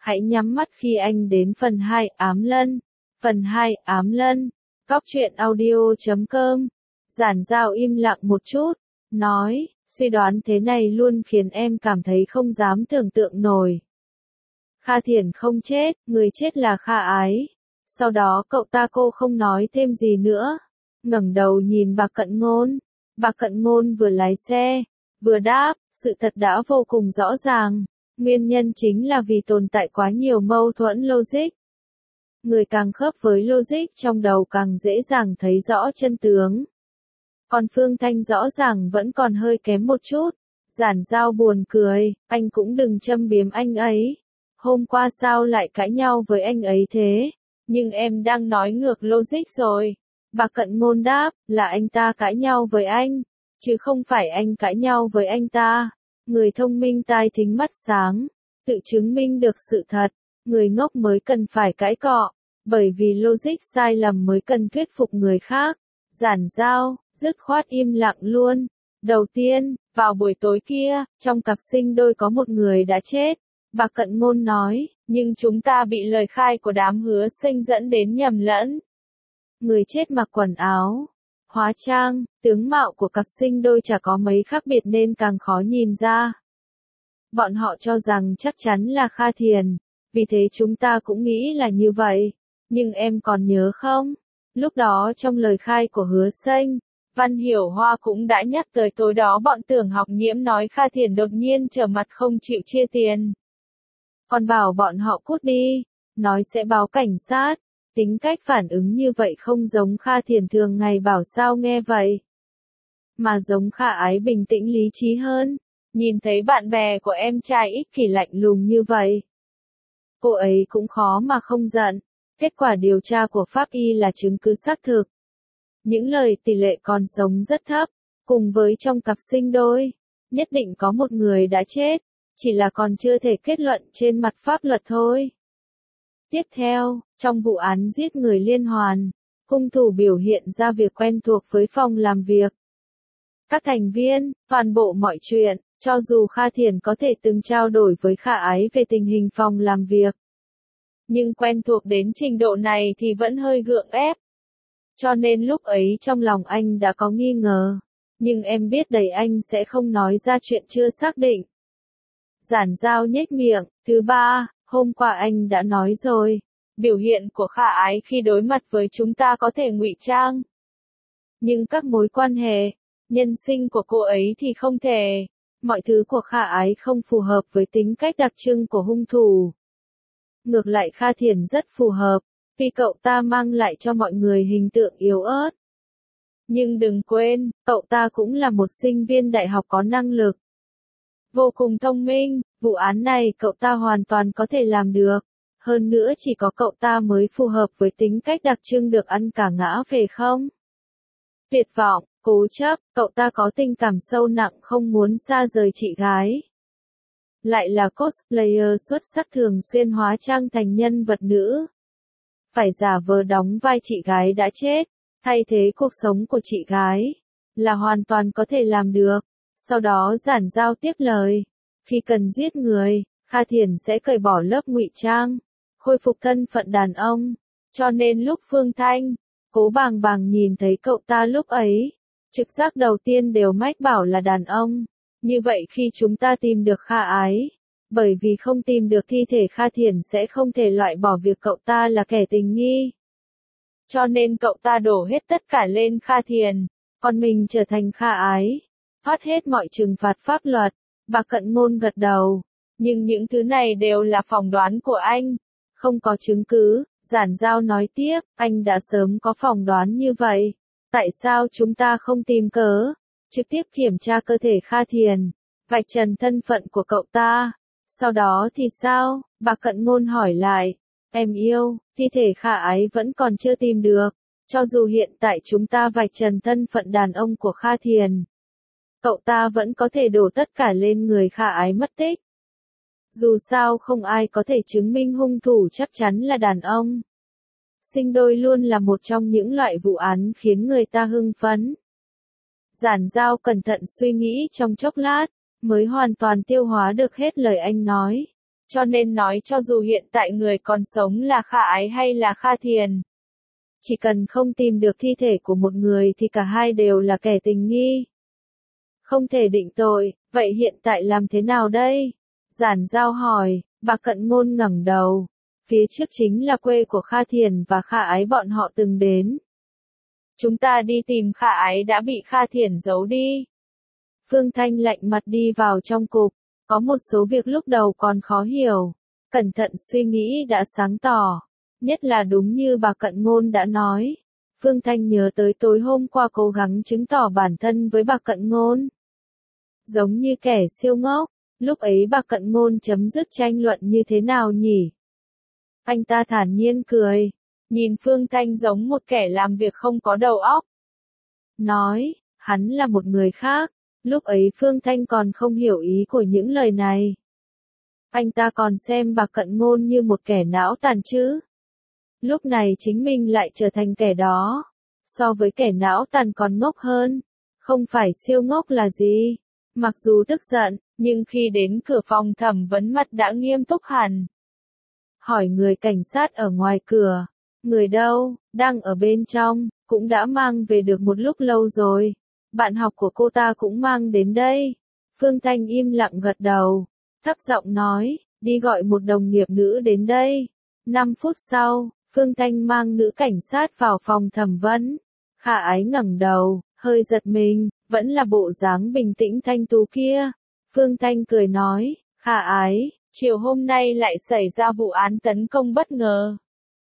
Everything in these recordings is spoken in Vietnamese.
Hãy nhắm mắt khi anh đến phần 2 ám lân. Phần 2 ám lân. Góc truyện audio.com. Giản Giao im lặng một chút, nói, suy đoán thế này luôn khiến em cảm thấy không dám tưởng tượng nổi. Kha Thiển không chết, người chết là Kha Ái. Sau đó cô không nói thêm gì nữa, ngẩng đầu nhìn bà Cận Ngôn. Bà Cận Ngôn vừa lái xe, vừa đáp, sự thật đã vô cùng rõ ràng. Nguyên nhân chính là vì tồn tại quá nhiều mâu thuẫn logic. Người càng khớp với logic trong đầu càng dễ dàng thấy rõ chân tướng. Còn Phương Thanh rõ ràng vẫn còn hơi kém một chút. Giản Giao buồn cười, anh cũng đừng châm biếm anh ấy. Hôm qua sao lại cãi nhau với anh ấy thế? Nhưng em đang nói ngược logic rồi. Bà Cận Ngôn đáp, là anh ta cãi nhau với anh, chứ không phải anh cãi nhau với anh ta. Người thông minh tai thính mắt sáng, tự chứng minh được sự thật. Người ngốc mới cần phải cãi cọ, bởi vì logic sai lầm mới cần thuyết phục người khác. Giản Giao, dứt khoát im lặng luôn. Đầu tiên, vào buổi tối kia, trong cặp sinh đôi có một người đã chết. Bà Cận Ngôn nói, nhưng chúng ta bị lời khai của đám hứa sinh dẫn đến nhầm lẫn. Người chết mặc quần áo, hóa trang, tướng mạo của cặp sinh đôi chả có mấy khác biệt nên càng khó nhìn ra. Bọn họ cho rằng chắc chắn là Kha Thiền, vì thế chúng ta cũng nghĩ là như vậy. Nhưng em còn nhớ không? Lúc đó trong lời khai của hứa sinh, Văn Hiểu Hoa cũng đã nhắc tới tối đó bọn Tưởng Học Nhiễm nói Kha Thiền đột nhiên trở mặt không chịu chia tiền. Còn bảo bọn họ cút đi, nói sẽ báo cảnh sát. Tính cách phản ứng như vậy không giống Kha Thiền thường ngày bảo sao nghe vậy. Mà giống Kha Ái bình tĩnh lý trí hơn. Nhìn thấy bạn bè của em trai ích kỷ lạnh lùng như vậy, cô ấy cũng khó mà không giận. Kết quả điều tra của pháp y là chứng cứ xác thực. Những lời tỷ lệ còn sống rất thấp, cùng với trong cặp sinh đôi, nhất định có một người đã chết, chỉ là còn chưa thể kết luận trên mặt pháp luật thôi. Tiếp theo, trong vụ án giết người liên hoàn, hung thủ biểu hiện ra việc quen thuộc với phòng làm việc. Các thành viên, toàn bộ mọi chuyện, cho dù Kha Thiển có thể từng trao đổi với Kha Ái về tình hình phòng làm việc. Nhưng quen thuộc đến trình độ này thì vẫn hơi gượng ép. Cho nên lúc ấy trong lòng anh đã có nghi ngờ. Nhưng em biết đấy anh sẽ không nói ra chuyện chưa xác định. Giản Giao nhếch miệng. Thứ ba, hôm qua anh đã nói rồi. Biểu hiện của Kha Ái khi đối mặt với chúng ta có thể ngụy trang. Nhưng các mối quan hệ, nhân sinh của cô ấy thì không thể. Mọi thứ của Kha Ái không phù hợp với tính cách đặc trưng của hung thủ. Ngược lại Kha Thiển rất phù hợp, vì cậu ta mang lại cho mọi người hình tượng yếu ớt. Nhưng đừng quên, cậu ta cũng là một sinh viên đại học có năng lực. Vô cùng thông minh, vụ án này cậu ta hoàn toàn có thể làm được. Hơn nữa chỉ có cậu ta mới phù hợp với tính cách đặc trưng được ăn cả ngã về không. Tuyệt vọng, cố chấp, cậu ta có tình cảm sâu nặng không muốn xa rời chị gái. Lại là cosplayer xuất sắc thường xuyên hóa trang thành nhân vật nữ. Phải giả vờ đóng vai chị gái đã chết, thay thế cuộc sống của chị gái, là hoàn toàn có thể làm được. Sau đó Giản Giao tiếp lời, khi cần giết người, Kha Thiển sẽ cởi bỏ lớp ngụy trang, khôi phục thân phận đàn ông. Cho nên lúc Phương Thanh, Cố Bàng Bàng nhìn thấy cậu ta lúc ấy, trực giác đầu tiên đều mách bảo là đàn ông. Như vậy khi chúng ta tìm được Kha Ái, bởi vì không tìm được thi thể Kha Thiển sẽ không thể loại bỏ việc cậu ta là kẻ tình nghi. Cho nên cậu ta đổ hết tất cả lên Kha Thiển, còn mình trở thành Kha Ái, thoát hết mọi trừng phạt pháp luật. Bà Cận Ngôn gật đầu, nhưng những thứ này đều là phỏng đoán của anh, không có chứng cứ. Giản Giao nói tiếp, anh đã sớm có phỏng đoán như vậy, tại sao chúng ta không tìm cớ, trực tiếp kiểm tra cơ thể Kha Thiển, vạch trần thân phận của cậu ta. Sau đó thì sao? Bà Cận Ngôn hỏi lại. Em yêu, thi thể Kha Ái vẫn còn chưa tìm được. Cho dù hiện tại chúng ta vạch trần thân phận đàn ông của Kha Thiển, cậu ta vẫn có thể đổ tất cả lên người Kha Ái mất tích. Dù sao không ai có thể chứng minh hung thủ chắc chắn là đàn ông. Sinh đôi luôn là một trong những loại vụ án khiến người ta hưng phấn. Giản Giao cẩn thận suy nghĩ trong chốc lát, mới hoàn toàn tiêu hóa được hết lời anh nói. cho nên nói cho dù hiện tại người còn sống là Kha Ái hay là Kha Thiền. Chỉ cần không tìm được thi thể của một người thì cả hai đều là kẻ tình nghi. Không thể định tội, vậy hiện tại làm thế nào đây? Giản Giao hỏi, bà Cận Ngôn ngẩng đầu. Phía trước chính là quê của Kha Thiền và Kha Ái bọn họ từng đến. Chúng ta đi tìm Kha Ái đã bị Kha Thiền giấu đi. Phương Thanh lạnh mặt đi vào trong cục, có một số việc lúc đầu còn khó hiểu. Cẩn thận suy nghĩ đã sáng tỏ. Nhất là đúng như bà Cận Ngôn đã nói. Phương Thanh nhớ tới tối hôm qua cố gắng chứng tỏ bản thân với bà Cận Ngôn. Giống như kẻ siêu ngốc, lúc ấy bà Cận Ngôn chấm dứt tranh luận như thế nào nhỉ? Anh ta thản nhiên cười, nhìn Phương Thanh giống một kẻ làm việc không có đầu óc. Nói, hắn là một người khác, lúc ấy Phương Thanh còn không hiểu ý của những lời này. Anh ta còn xem bà Cận Ngôn như một kẻ não tàn chứ. Lúc này chính mình lại trở thành kẻ đó. So với kẻ não tàn còn ngốc hơn. Không phải siêu ngốc là gì. Mặc dù tức giận, nhưng khi đến cửa phòng thẩm vấn mặt đã nghiêm túc hẳn. Hỏi người cảnh sát ở ngoài cửa. Người đâu, đang ở bên trong, cũng đã mang về được một lúc lâu rồi. Bạn học của cô ta cũng mang đến đây. Phương Thanh im lặng gật đầu. Thấp giọng nói, đi gọi một đồng nghiệp nữ đến đây. 5 phút sau, Phương Thanh mang nữ cảnh sát vào phòng thẩm vấn. Kha Ái ngẩng đầu, hơi giật mình, vẫn là bộ dáng bình tĩnh thanh tú kia. Phương Thanh cười nói, Kha Ái, chiều hôm nay lại xảy ra vụ án tấn công bất ngờ.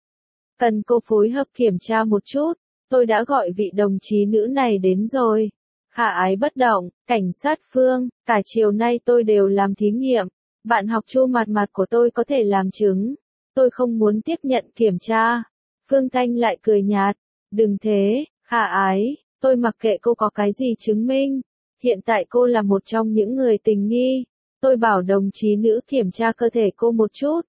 Cần cô phối hợp kiểm tra một chút, tôi đã gọi vị đồng chí nữ này đến rồi. Kha Ái bất động, cảnh sát Phương, cả chiều nay tôi đều làm thí nghiệm. Bạn học Chu Mặt Mặt của tôi có thể làm chứng. Tôi không muốn tiếp nhận kiểm tra. Phương Thanh lại cười nhạt. Đừng thế, Kha Ái, tôi mặc kệ cô có cái gì chứng minh. Hiện tại cô là một trong những người tình nghi. Tôi bảo đồng chí nữ kiểm tra cơ thể cô một chút.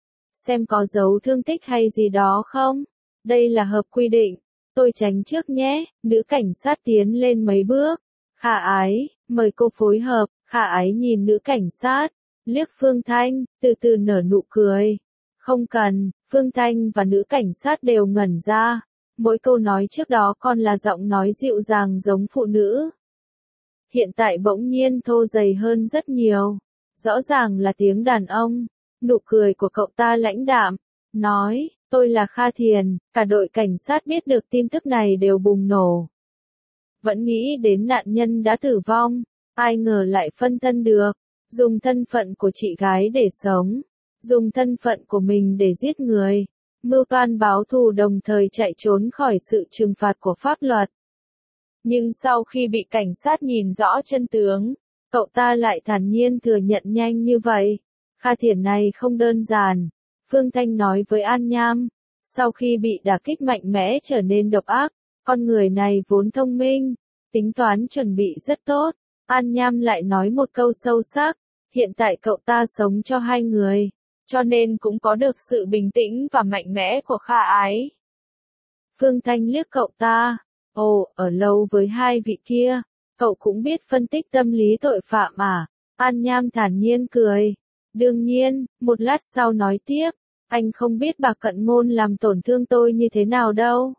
Xem có dấu thương tích hay gì đó không. Đây là hợp quy định. Tôi tránh trước nhé. Nữ cảnh sát tiến lên mấy bước. Kha Ái, mời cô phối hợp. Kha Ái nhìn nữ cảnh sát. Liếc Phương Thanh, từ từ nở nụ cười. Không cần, Phương Thanh và nữ cảnh sát đều ngẩn ra. Mỗi câu nói trước đó còn là giọng nói dịu dàng giống phụ nữ. Hiện tại bỗng nhiên thô dày hơn rất nhiều. Rõ ràng là tiếng đàn ông. Nụ cười của cậu ta lãnh đạm. Nói, tôi là Kha Thiền, cả đội cảnh sát biết được tin tức này đều bùng nổ. Vẫn nghĩ đến nạn nhân đã tử vong. Ai ngờ lại phân thân được. Dùng thân phận của chị gái để sống. Dùng thân phận của mình để giết người. Mưu toan báo thù đồng thời chạy trốn khỏi sự trừng phạt của pháp luật. Nhưng sau khi bị cảnh sát nhìn rõ chân tướng, cậu ta lại thản nhiên thừa nhận nhanh như vậy. Kha Thiền này không đơn giản. Phương Thanh nói với An Nham. Sau khi bị đả kích mạnh mẽ trở nên độc ác, con người này vốn thông minh, tính toán chuẩn bị rất tốt. An Nham lại nói một câu sâu sắc. Hiện tại cậu ta sống cho hai người, cho nên cũng có được sự bình tĩnh và mạnh mẽ của Kha Ái. Phương Thanh liếc cậu ta. Ồ, ở lâu với hai vị kia, cậu cũng biết phân tích tâm lý tội phạm à? An Nham thản nhiên cười. Đương nhiên, một lát sau nói tiếp. Anh không biết bà Cận Ngôn làm tổn thương tôi như thế nào đâu.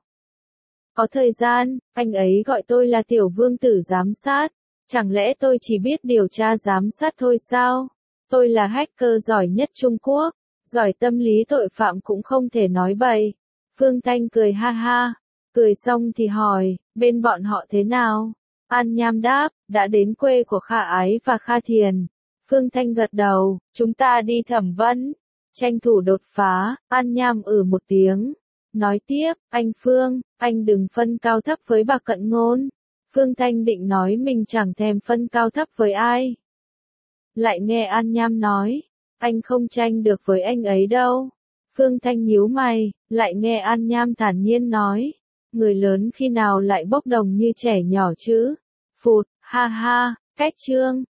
Có thời gian, anh ấy gọi tôi là tiểu vương tử giám sát. Chẳng lẽ tôi chỉ biết điều tra giám sát thôi sao? Tôi là hacker giỏi nhất Trung Quốc, giỏi tâm lý tội phạm cũng không thể nói bậy. Phương Thanh cười ha ha, cười xong thì hỏi, bên bọn họ thế nào? An Nham đáp, đã đến quê của Kha Ái và Kha Thiền. Phương Thanh gật đầu, chúng ta đi thẩm vấn. Tranh thủ đột phá, An Nham một tiếng. Nói tiếp, anh Phương, anh đừng phân cao thấp với bà Cận Ngôn. Phương Thanh định nói mình chẳng thèm phân cao thấp với ai. Lại nghe An Nham nói, anh không tranh được với anh ấy đâu. Phương Thanh nhíu mày, lại nghe An Nham thản nhiên nói, người lớn khi nào lại bốc đồng như trẻ nhỏ chứ? Phụt, ha ha, cách chương.